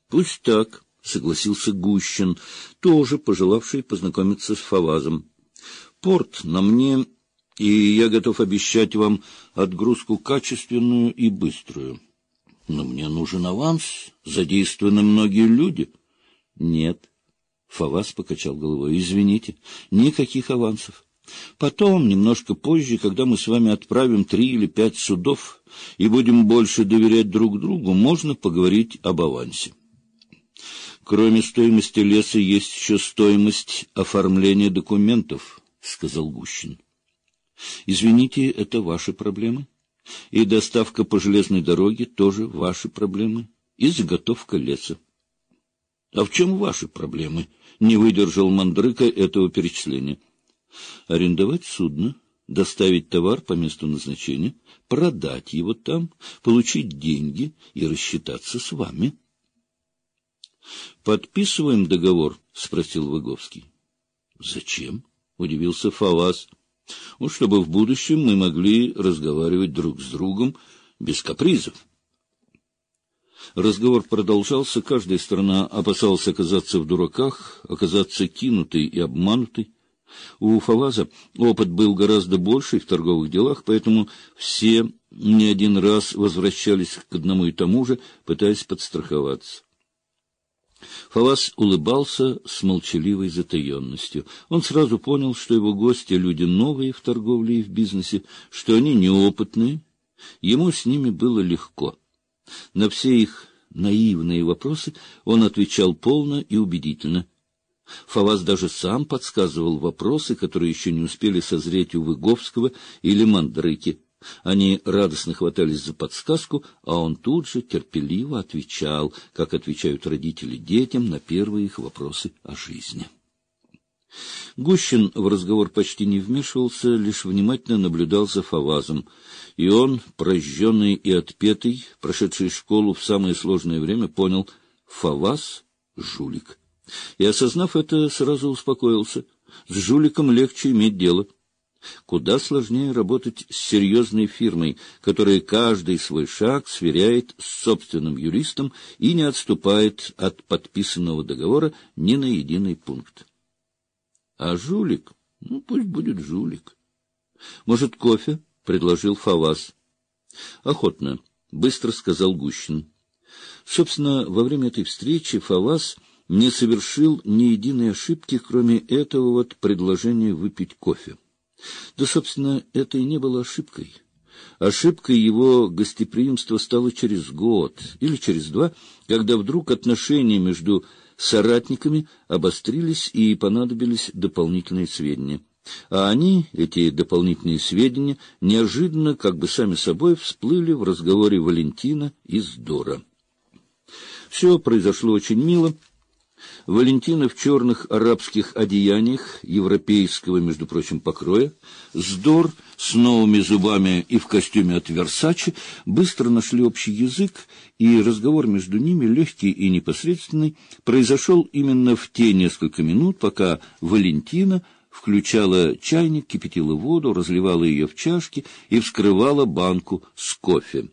— Пусть так, — согласился Гущин, тоже пожелавший познакомиться с Фавазом. — Порт на мне, и я готов обещать вам отгрузку качественную и быструю. Но мне нужен аванс, задействованы многие люди. — Нет, — Фаваз покачал головой, — извините, никаких авансов. Потом, немножко позже, когда мы с вами отправим 3 или 5 судов и будем больше доверять друг другу, можно поговорить об авансе. Кроме стоимости леса есть еще стоимость оформления документов, — сказал Гущин. — Извините, это ваши проблемы. И доставка по железной дороге тоже ваши проблемы. И заготовка леса. — А в чем ваши проблемы? — не выдержал Мандрыка этого перечисления. — Арендовать судно, доставить товар по месту назначения, продать его там, получить деньги и рассчитаться с вами. — Подписываем договор? — спросил Выговский. — Зачем? — удивился Фаваз. — Чтобы в будущем мы могли разговаривать друг с другом без капризов. Разговор продолжался, каждая сторона опасалась оказаться в дураках, оказаться кинутой и обманутой. У Фаваза опыт был гораздо больше в торговых делах, поэтому все не один раз возвращались к одному и тому же, пытаясь подстраховаться. Фаваз улыбался с молчаливой затаенностью. Он сразу понял, что его гости — люди новые в торговле и в бизнесе, что они неопытные. Ему с ними было легко. На все их наивные вопросы он отвечал полно и убедительно. Фаваз даже сам подсказывал вопросы, которые еще не успели созреть у Выговского или Мандрыки. Они радостно хватались за подсказку, а он тут же терпеливо отвечал, как отвечают родители детям на первые их вопросы о жизни. Гущин в разговор почти не вмешивался, лишь внимательно наблюдал за Фавазом. И он, прожженный и отпетый, прошедший школу в самое сложное время, понял — Фаваз — жулик. И, осознав это, сразу успокоился. С жуликом легче иметь дело. Куда сложнее работать с серьезной фирмой, которая каждый свой шаг сверяет с собственным юристом и не отступает от подписанного договора ни на единый пункт. А жулик? Ну, пусть будет жулик. — Может, кофе? — предложил Фаваз. — Охотно, — быстро сказал Гущин. Собственно, во время этой встречи Фаваз не совершил ни единой ошибки, кроме этого вот предложения выпить кофе. Да, собственно, это и не было ошибкой. Ошибкой его гостеприимства стало через год или через 2, когда вдруг отношения между соратниками обострились и понадобились дополнительные сведения. А они, эти дополнительные сведения, неожиданно, как бы сами собой, всплыли в разговоре Валентина и Здора. Все произошло очень мило. Валентина в черных арабских одеяниях, европейского, между прочим, покроя, Здор с новыми зубами и в костюме от Версаче быстро нашли общий язык, и разговор между ними, легкий и непосредственный, произошел именно в те несколько минут, пока Валентина включала чайник, кипятила воду, разливала ее в чашки и вскрывала банку с кофе.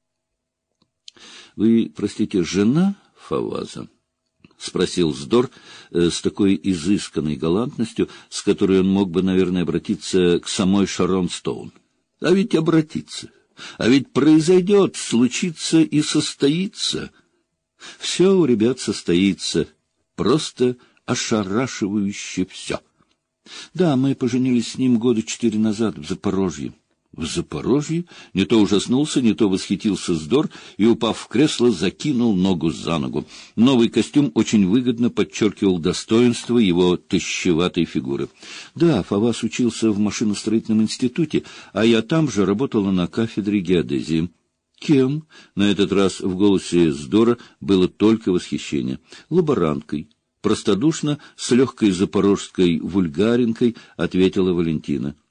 — Вы, простите, жена Фаваза? — спросил Здор с такой изысканной галантностью, с которой он мог бы, наверное, обратиться к самой Шарон Стоун. — А ведь обратиться, а ведь произойдет, случится и состоится. Все у ребят состоится, просто ошарашивающе все. Да, мы поженились с ним 4 года назад в Запорожье. В Запорожье? Не то ужаснулся, не то восхитился Здор и, упав в кресло, закинул ногу за ногу. Новый костюм очень выгодно подчеркивал достоинство его тощеватой фигуры. Да, Фаваз учился в машиностроительном институте, а я там же работала на кафедре геодезии. Кем? На этот раз в голосе Здора было только восхищение. Лаборанткой. Простодушно, с легкой запорожской вульгаринкой ответила Валентина.